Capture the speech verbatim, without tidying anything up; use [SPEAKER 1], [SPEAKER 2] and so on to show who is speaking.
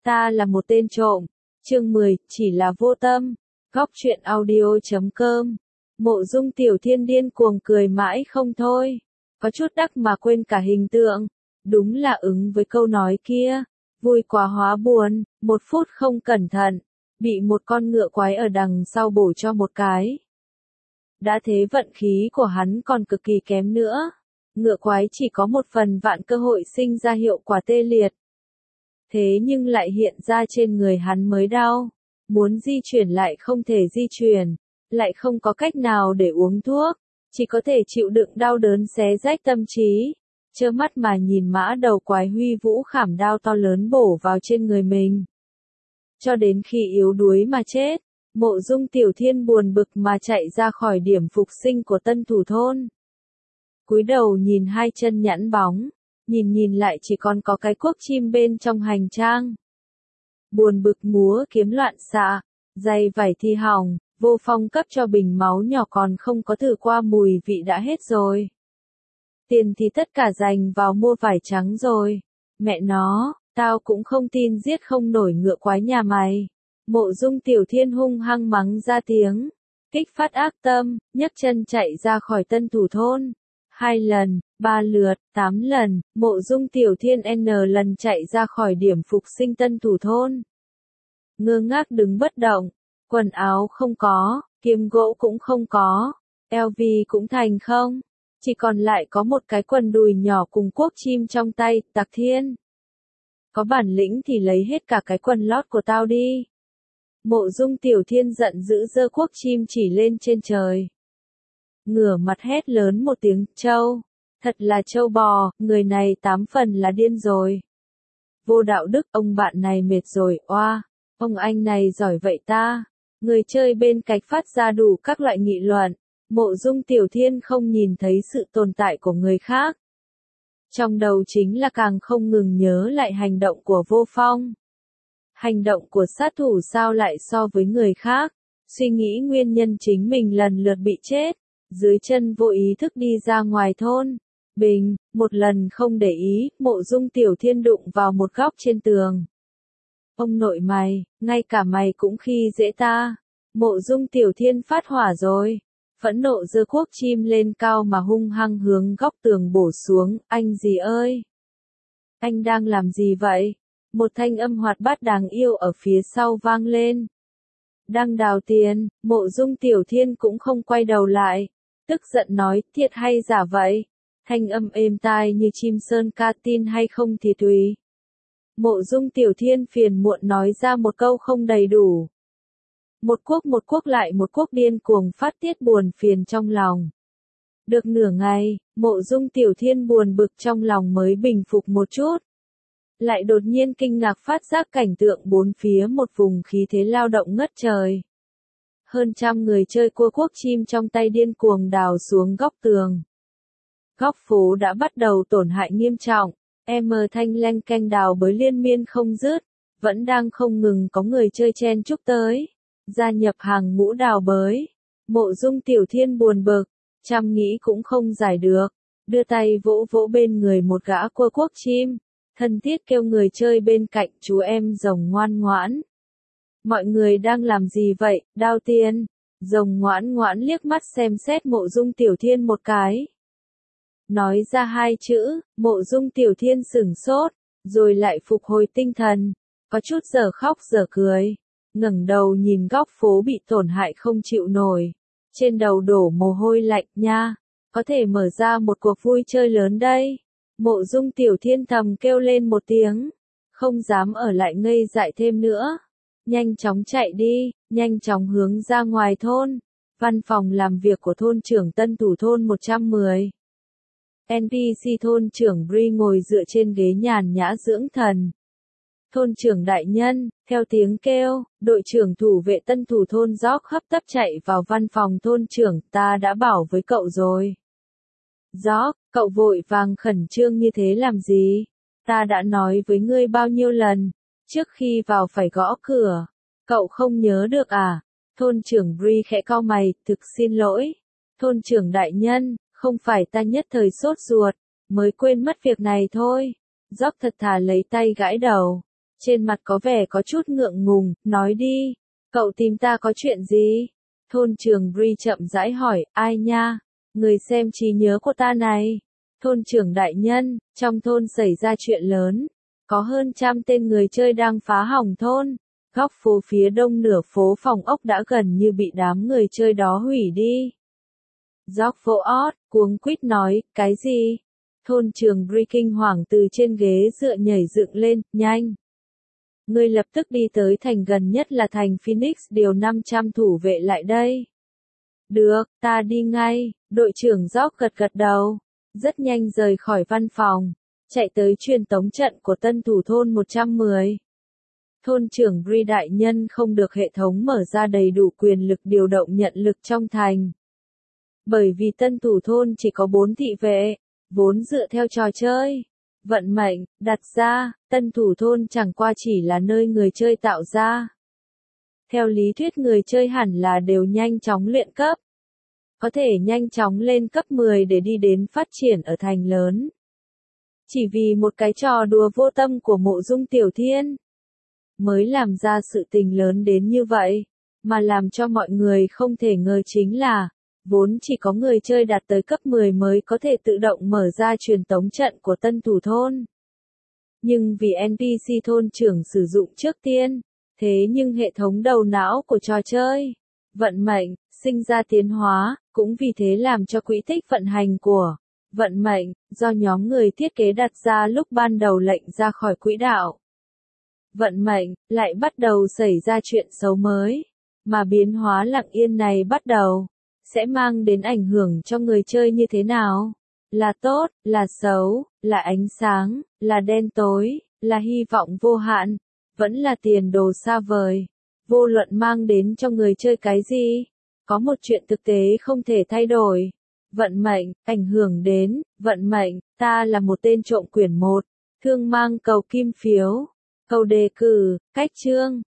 [SPEAKER 1] Ta là một tên trộm. Chương mười, chỉ là vô tâm. Góc truyện audio chấm com. Mộ Dung Tiểu Thiên điên cuồng cười mãi không thôi. Có chút đắc mà quên cả hình tượng. Đúng là ứng với câu nói kia. Vui quá hóa buồn, một phút không cẩn thận. Bị một con ngựa quái ở đằng sau bổ cho một cái. Đã thế vận khí của hắn còn cực kỳ kém nữa. Ngựa quái chỉ có một phần vạn cơ hội sinh ra hiệu quả tê liệt. Thế nhưng lại hiện ra trên người hắn mới đau. Muốn di chuyển lại không thể di chuyển. Lại không có cách nào để uống thuốc. Chỉ có thể chịu đựng đau đớn xé rách tâm trí. Trơ mắt mà nhìn mã đầu quái huy vũ khảm đao to lớn bổ vào trên người mình. Cho đến khi yếu đuối mà chết. Mộ Dung Tiểu Thiên buồn bực mà chạy ra khỏi điểm phục sinh của tân thủ thôn. Cúi đầu nhìn hai chân nhẵn bóng. Nhìn nhìn lại chỉ còn có cái cuốc chim bên trong hành trang. Buồn bực múa kiếm loạn xạ, giày vải thì hỏng, Vô Phong cấp cho bình máu nhỏ còn không có thử qua mùi vị đã hết rồi. Tiền thì tất cả dành vào mua vải trắng rồi. Mẹ nó, tao cũng không tin giết không nổi ngựa quái nhà mày. Mộ Dung Tiểu Thiên hung hăng mắng ra tiếng. Kích phát ác tâm, nhấc chân chạy ra khỏi tân thủ thôn. Hai lần, ba lượt, tám lần, Mộ Dung Tiểu Thiên N lần chạy ra khỏi điểm phục sinh tân thủ thôn. Ngơ ngác đứng bất động, quần áo không có, kiếm gỗ cũng không có, eo vi cũng thành không, chỉ còn lại có một cái quần đùi nhỏ cùng cuốc chim trong tay, Tặc Thiên. Có bản lĩnh thì lấy hết cả cái quần lót của tao đi. Mộ Dung Tiểu Thiên giận dữ giơ cuốc chim chỉ lên trên trời. Ngửa mặt hét lớn một tiếng, trâu, thật là trâu bò, người này tám phần là điên rồi. Vô đạo đức, ông bạn này mệt rồi, oa, ông anh này giỏi vậy ta. Người chơi bên cạnh phát ra đủ các loại nghị luận, Mộ Dung Tiểu Thiên không nhìn thấy sự tồn tại của người khác. Trong đầu chính là càng không ngừng nhớ lại hành động của Vô Phong. Hành động của sát thủ sao lại so với người khác, suy nghĩ nguyên nhân chính mình lần lượt bị chết. Dưới chân vô ý thức đi ra ngoài thôn. Bình, một lần không để ý, Mộ Dung Tiểu Thiên đụng vào một góc trên tường. Ông nội mày, ngay cả mày cũng khi dễ ta. Mộ Dung Tiểu Thiên phát hỏa rồi. Phẫn nộ giơ cuốc chim lên cao mà hung hăng hướng góc tường bổ xuống. Anh gì ơi? Anh đang làm gì vậy? Một thanh âm hoạt bát đáng yêu ở phía sau vang lên. Đang đào tiền, Mộ Dung Tiểu Thiên cũng không quay đầu lại. Tức giận nói, thiệt hay giả vậy? Thanh âm êm tai như chim sơn ca, tin hay không thì tùy. Mộ Dung Tiểu Thiên phiền muộn nói ra một câu không đầy đủ. Một cuốc một cuốc lại một cuốc điên cuồng phát tiết buồn phiền trong lòng. Được nửa ngày, Mộ Dung Tiểu Thiên buồn bực trong lòng mới bình phục một chút. Lại đột nhiên kinh ngạc phát giác cảnh tượng bốn phía một vùng khí thế lao động ngất trời. Hơn trăm người chơi cua cuốc chim trong tay điên cuồng đào xuống góc tường. Góc phố đã bắt đầu tổn hại nghiêm trọng, em thanh leng canh đào bới liên miên không dứt, vẫn đang không ngừng có người chơi chen chúc tới, gia nhập hàng ngũ đào bới. Mộ Dung Tiểu Thiên buồn bực, chăm nghĩ cũng không giải được, đưa tay vỗ vỗ bên người một gã cua cuốc chim, thân thiết kêu người chơi bên cạnh, chú em rồng ngoan ngoãn. Mọi người đang làm gì vậy, đao tiên? Rồng ngoãn ngoãn liếc mắt xem xét Mộ Dung Tiểu Thiên một cái. Nói ra hai chữ, Mộ Dung Tiểu Thiên sửng sốt, rồi lại phục hồi tinh thần, có chút giờ khóc giờ cười, ngẩng đầu nhìn góc phố bị tổn hại không chịu nổi, trên đầu đổ mồ hôi lạnh nha, có thể mở ra một cuộc vui chơi lớn đây. Mộ Dung Tiểu Thiên thầm kêu lên một tiếng, không dám ở lại ngây dại thêm nữa. Nhanh chóng chạy đi, nhanh chóng hướng ra ngoài thôn. Văn phòng làm việc của thôn trưởng tân thủ thôn một trăm mười. en pê xê thôn trưởng Bree ngồi dựa trên ghế nhàn nhã dưỡng thần. Thôn trưởng đại nhân, theo tiếng kêu, đội trưởng thủ vệ tân thủ thôn Gióc hấp tấp chạy vào văn phòng thôn trưởng, ta đã bảo với cậu rồi. Gióc, cậu vội vàng khẩn trương như thế làm gì? Ta đã nói với ngươi bao nhiêu lần, trước khi vào phải gõ cửa. Cậu không nhớ được à? Thôn trưởng Bree khẽ cau mày, thực xin lỗi. Thôn trưởng đại nhân, không phải ta nhất thời sốt ruột, mới quên mất việc này thôi. Gióc thật thà lấy tay gãi đầu. trên mặt có vẻ có chút ngượng ngùng, nói đi, cậu tìm ta có chuyện gì? Thôn trưởng Bree chậm rãi hỏi, ai nha? Người xem trí nhớ của ta này. Thôn trưởng đại nhân, trong thôn xảy ra chuyện lớn. Có hơn trăm tên người chơi đang phá hỏng thôn. Góc phố phía đông nửa phố phòng ốc đã gần như bị đám người chơi đó hủy đi. George Voort, cuống quýt nói, cái gì? Thôn trưởng Bree kinh hoàng từ trên ghế dựa nhảy dựng lên, nhanh. Ngươi lập tức đi tới thành gần nhất là thành Phoenix điều năm trăm thủ vệ lại đây. Được, ta đi ngay, đội trưởng George gật gật đầu. Rất nhanh rời khỏi văn phòng, chạy tới truyền tống trận của tân thủ thôn một trăm mười. Thôn trưởng Bree đại nhân không được hệ thống mở ra đầy đủ quyền lực điều động nhận lực trong thành. Bởi vì tân thủ thôn chỉ có bốn thị vệ, vốn dựa theo trò chơi. Vận mệnh, đặt ra, tân thủ thôn chẳng qua chỉ là nơi người chơi tạo ra. Theo lý thuyết người chơi hẳn là đều nhanh chóng luyện cấp. Có thể nhanh chóng lên cấp mười để đi đến phát triển ở thành lớn. Chỉ vì một cái trò đùa vô tâm của Mộ Dung Tiểu Thiên. Mới làm ra sự tình lớn đến như vậy. Mà làm cho mọi người không thể ngờ chính là, vốn chỉ có người chơi đạt tới cấp mười mới có thể tự động mở ra truyền tống trận của tân thủ thôn. Nhưng vì en pê xê thôn trưởng sử dụng trước tiên, thế nhưng hệ thống đầu não của trò chơi, vận mệnh, sinh ra tiến hóa, cũng vì thế làm cho quỹ tích vận hành của vận mệnh, do nhóm người thiết kế đặt ra lúc ban đầu lệnh ra khỏi quỹ đạo. Vận mệnh, lại bắt đầu xảy ra chuyện xấu mới, mà biến hóa lặng yên này bắt đầu, sẽ mang đến ảnh hưởng cho người chơi như thế nào? Là tốt, là xấu, là ánh sáng, là đen tối, là hy vọng vô hạn, vẫn là tiền đồ xa vời. Vô luận mang đến cho người chơi cái gì? Có một chuyện thực tế không thể thay đổi. Vận mệnh, ảnh hưởng đến, vận mệnh, ta là một tên trộm quyển một, thương mang cầu kim phiếu, cầu đề cử, cách chương,